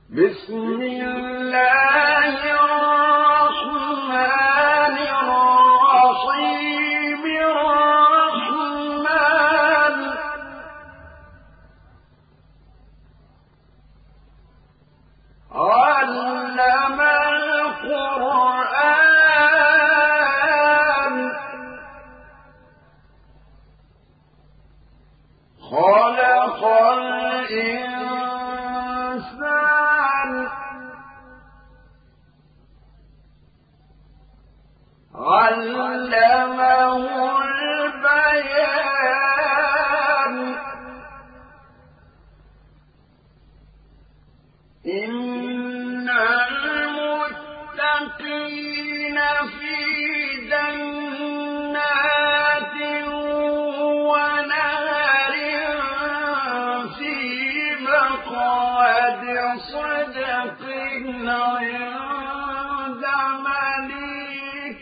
بسم الله الرحمن الرحيم الرحمن علم القرآن خلق الإنسان علمه البيان إن المتقين في جنات ونهر في مقعد صدق عند مليك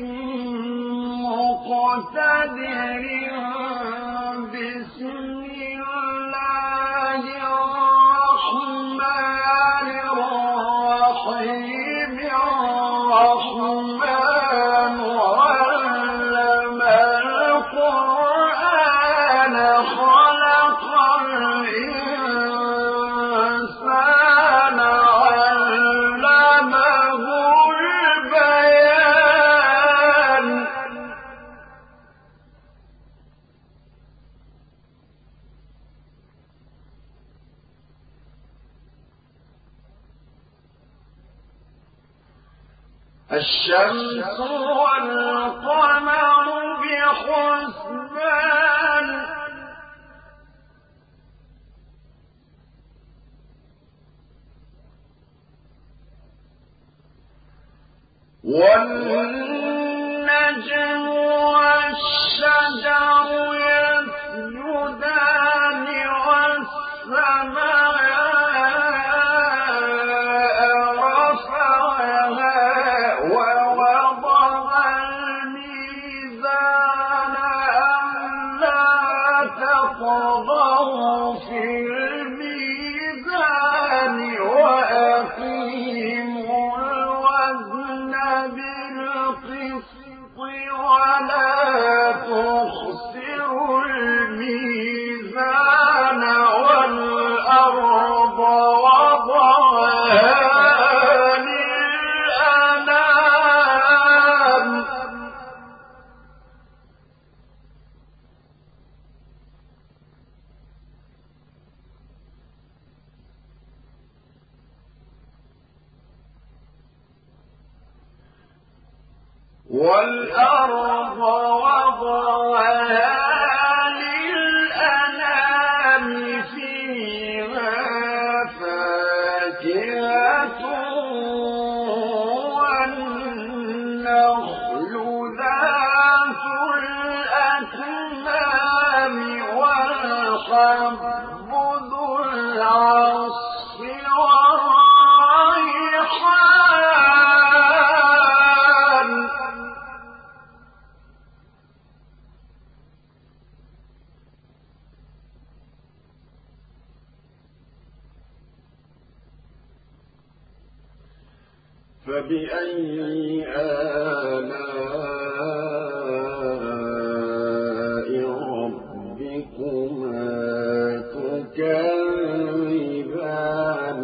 مقتدر بسم الله الرحمن الرحيم الرحمن علم القرآن خلق الإنسان علمه البيان الشمس والقمر بحسبان والنجم والشجر يسجدان والسماء طغوا في الميزان وأقيموا الوزن بالقسط ولا تخسروا الميزان والأرض وضعها للأنام والأرض وضعها للأنام فيها فاكهة والنخل ذات الأكمام والحب ذو العصف والريحان فبأي آلاء ربكما تكذبان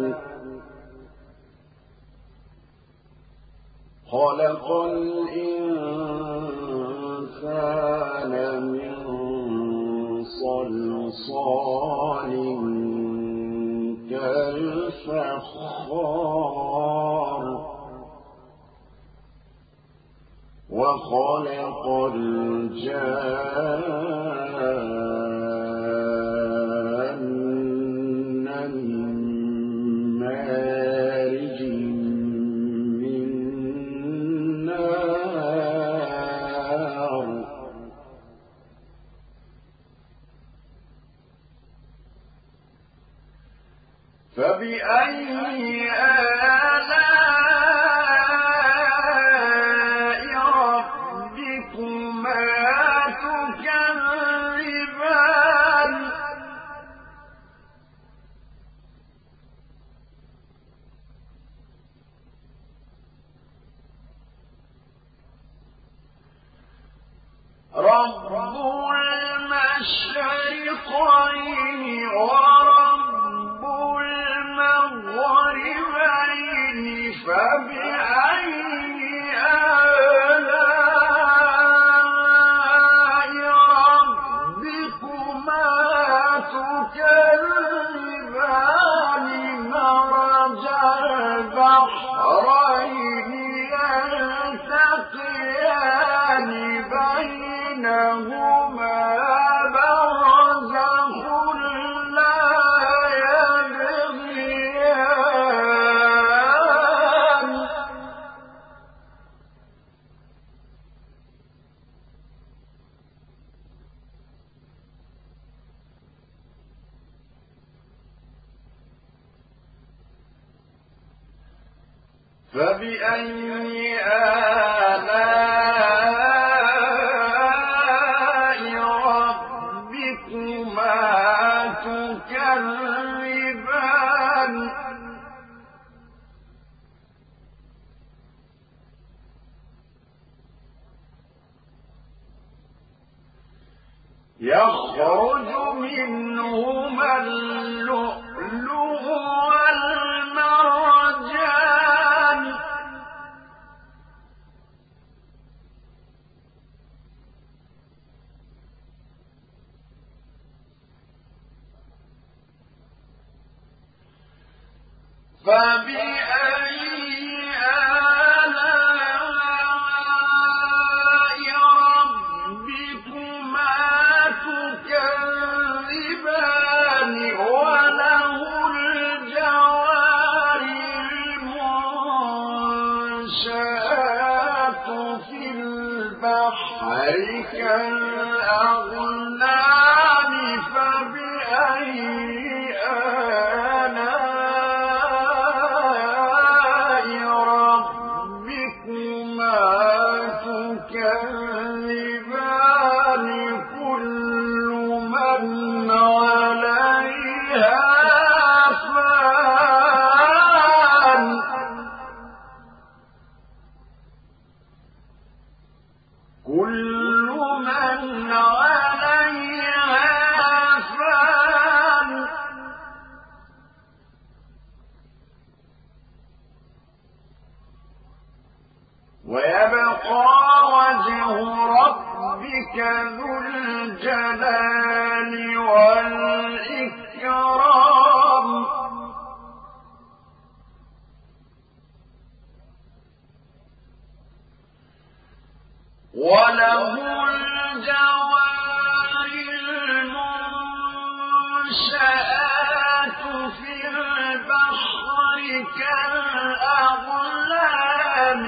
خلق الإنسان من صلصال كالفخار وخلق الجان من مارج من نار فبأي آلاء ربكما تكذبان رب المشرقين ورب المغربين فبأي آلاء ربكما تكذبان مرج البحرين يلتقيان بينهما برزخ لا يبغيان فبأي آلاء ربكما تكذبان يخرج منهما اللؤلؤ والمرجان فبأي آلاء ربكما تكذبان وله الجوار المنشآت في البحر كالأعلام فبأي آلاء ربكما تكذبان كل من عليها فان كل من عليها فان ويبقى وجه ربك ذو الجلال والإكرام وله الجوار المنشآت في البحر كالأعلام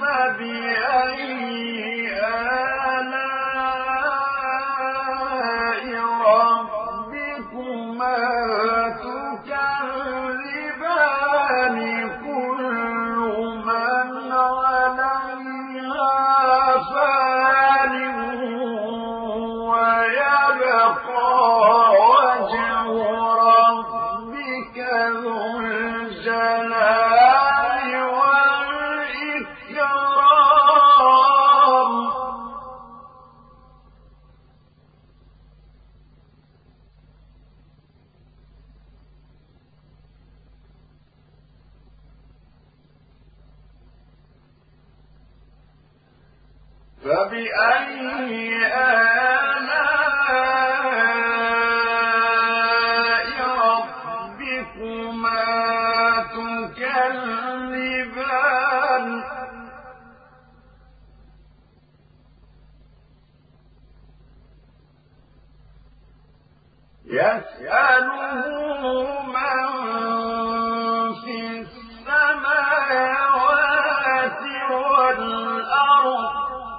فبأي آلاء ربكما تكذبان كل من عليها فان ويبقى وجه ربك ذو الجلال والإكرام فبأي آلاء ربكما تكذبان يسأله من في السماوات والأرض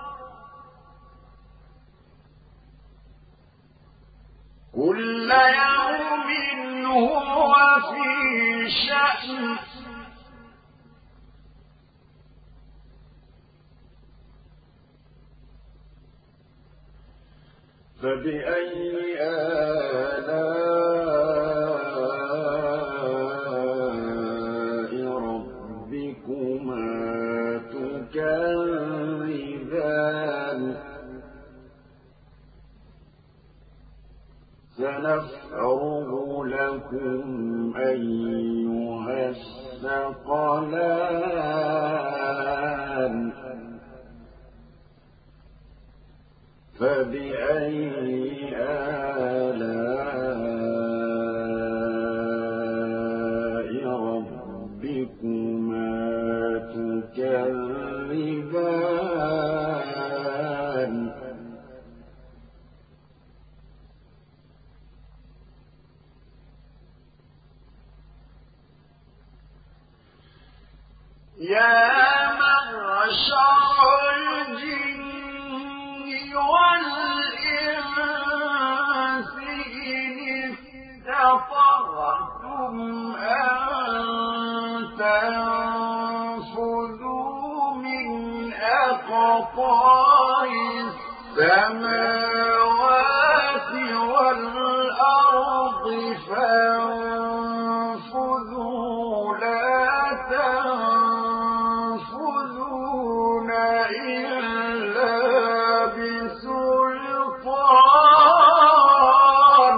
كل يوم هو في شأن فبأي آلاء ربكما تكذبان سنفرغ لكم أيها الثقلان فبأي آلاء ربكما تكذبان يا معشر الجن والإنس إن استطعتم أن تنفذوا من أقطار السماوات والأرض فانفذوا لا تنفذون إلا بسلطان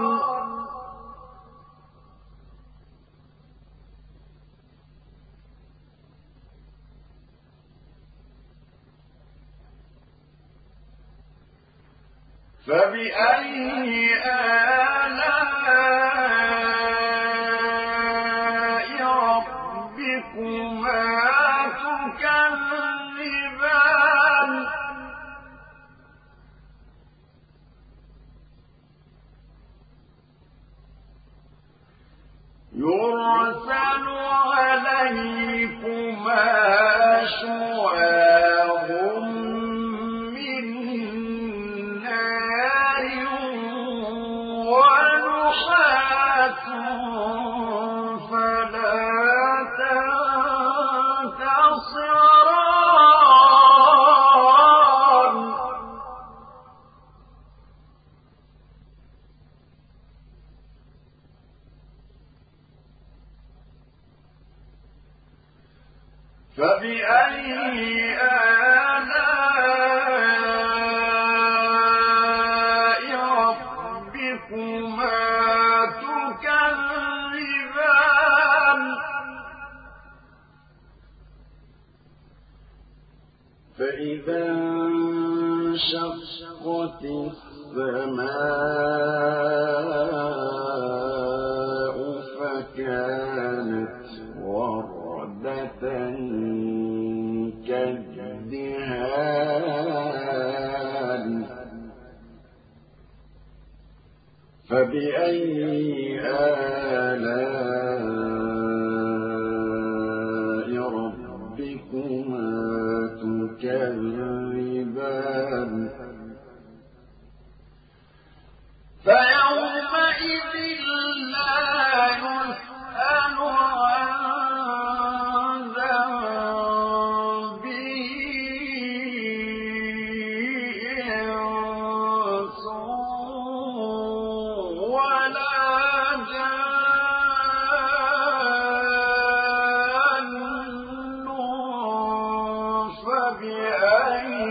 فبأي آلاء ربكما تكذبان يرسل عليكما شواظ من نار ونحاس فلا تنتصران فبأي آلاء ربكما تكذبان فإذا انشقت السماء فكانت وردة كالدهان فبأي آلاء ربكما تكذبان فيومئذ لا يسأل عن ذنبه إنس ولا جان فبأي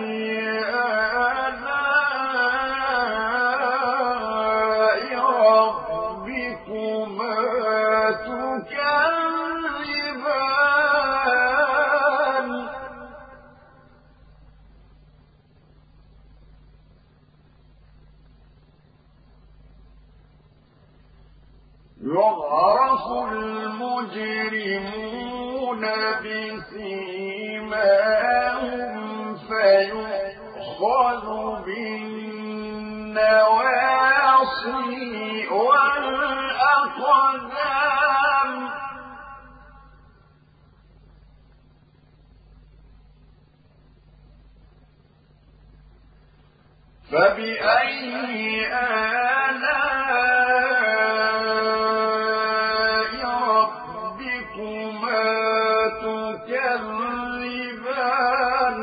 تكذبان يعرف المجرمون بسيماهم فيؤخذ بالنواصي والأقدام فبأي آلاء ربكما تكذبان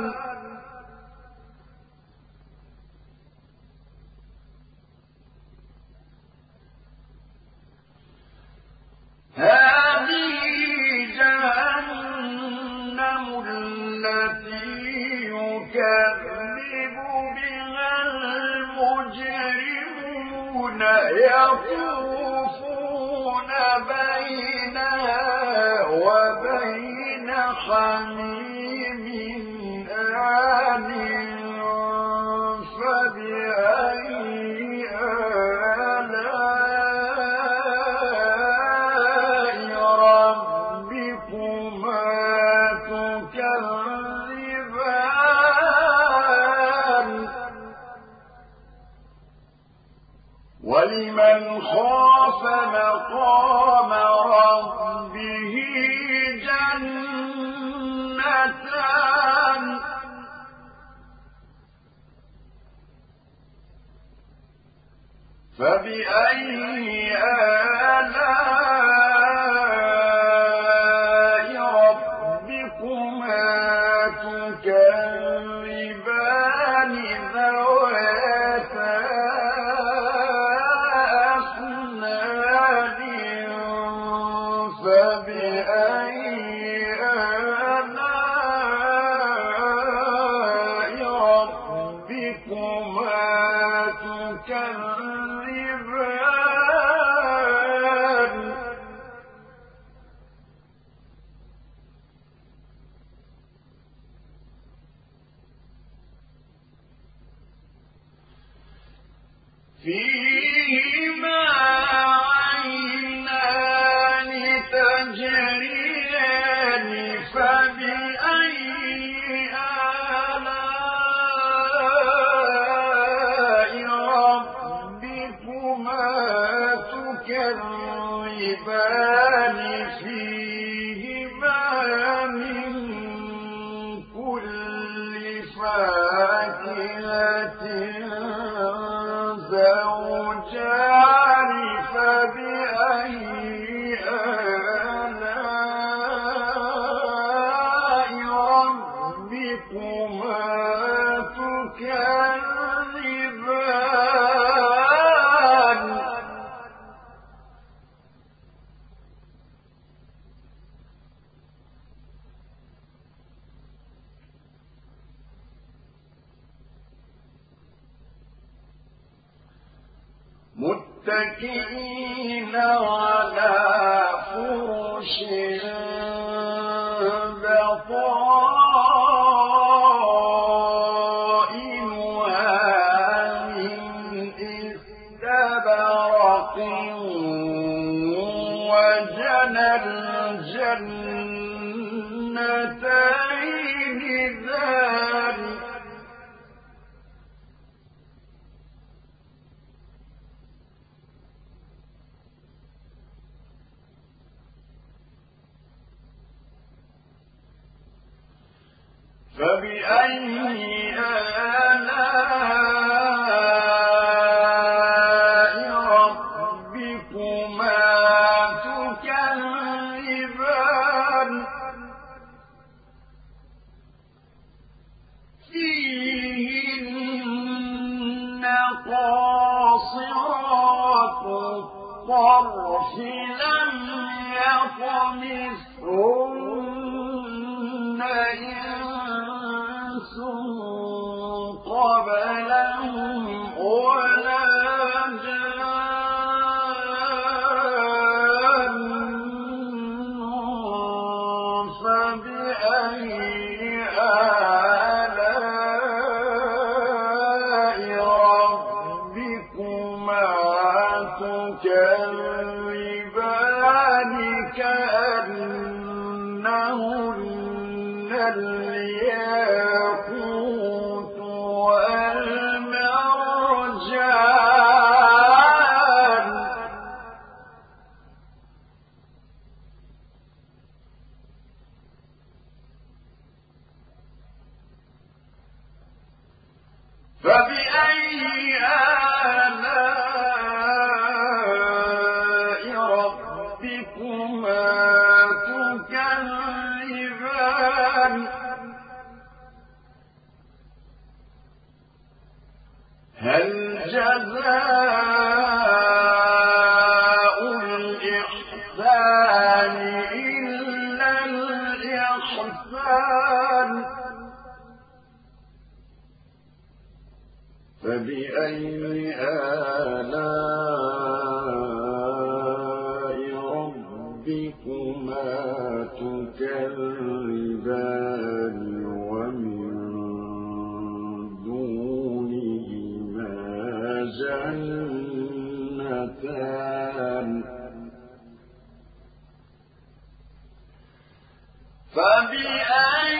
هذه جهنم التي يكذب بها المجرمون يطوفون بينها وبين حميم آن فبأي آلاء ربكما تكذبان ولمن خاف مقام ربه جنتان فبأي آلاء ربكما تكذبان ذواتا أفنان فبأي آلاء ربكما تكذبان فيهما عينان تجريان فبأي آلاء ربكما تكذبان فيهما من كل فاكهة زوجان فبأي آلاء ربكما تكذبان متكئين على فرش بطائنها من استبرق وجنى الجنتين ذان فبأي آلاء ربكما تكذبان فيهن قاصرات الطرف لم يطمثهن إنس قبلهم ولا جان فبأي آلاء ربكما تكذبان كأنهن الياقوت والمرجان فبأي آلاء ربكما تكذبان هل جزاء الإحسان إلا الإحسان فبأي آلاء ربكما تكذبان ومن دونهما جنتان فبأي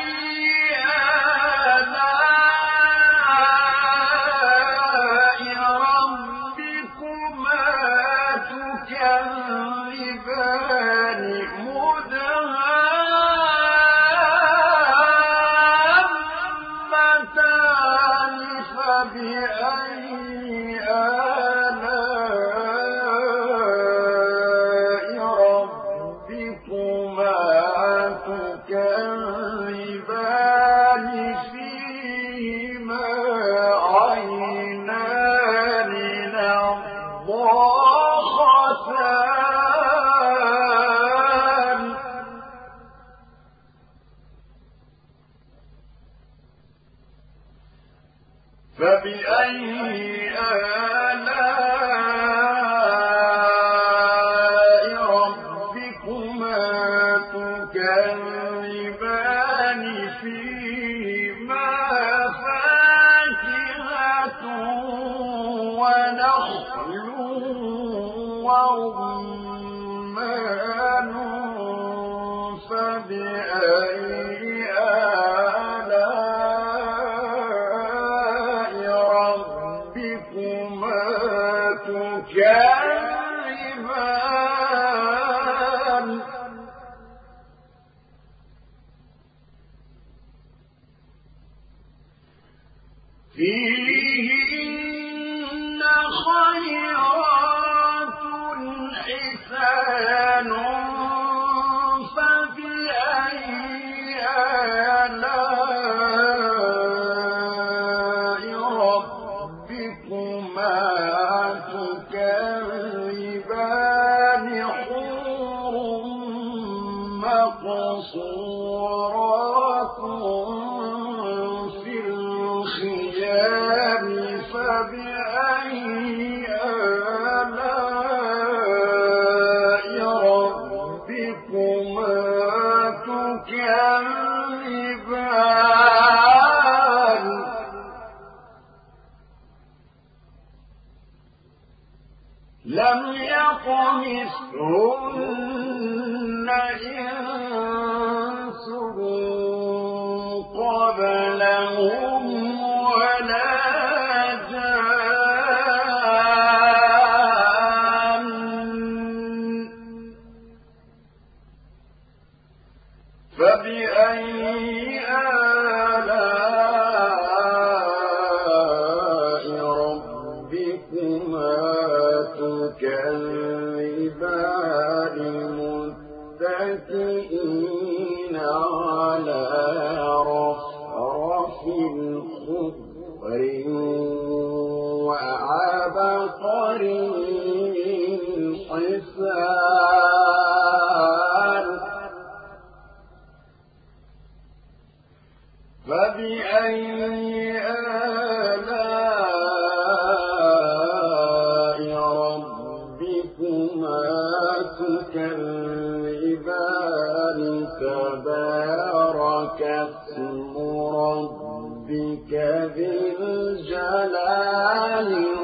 فيهن خيرات حسان فبأي آلاء ربكما تكذبان حور مقصورات فبأي آلاء ربكما تكذبان لم يطمثهن إنس قبلهم ولا فبأي آلاء ربكما تكذبان متكئين على رفرف خضر وعبقري حسان فبأي آلاء ربكما تكذبان تبارك اسم ربك ذي الجلال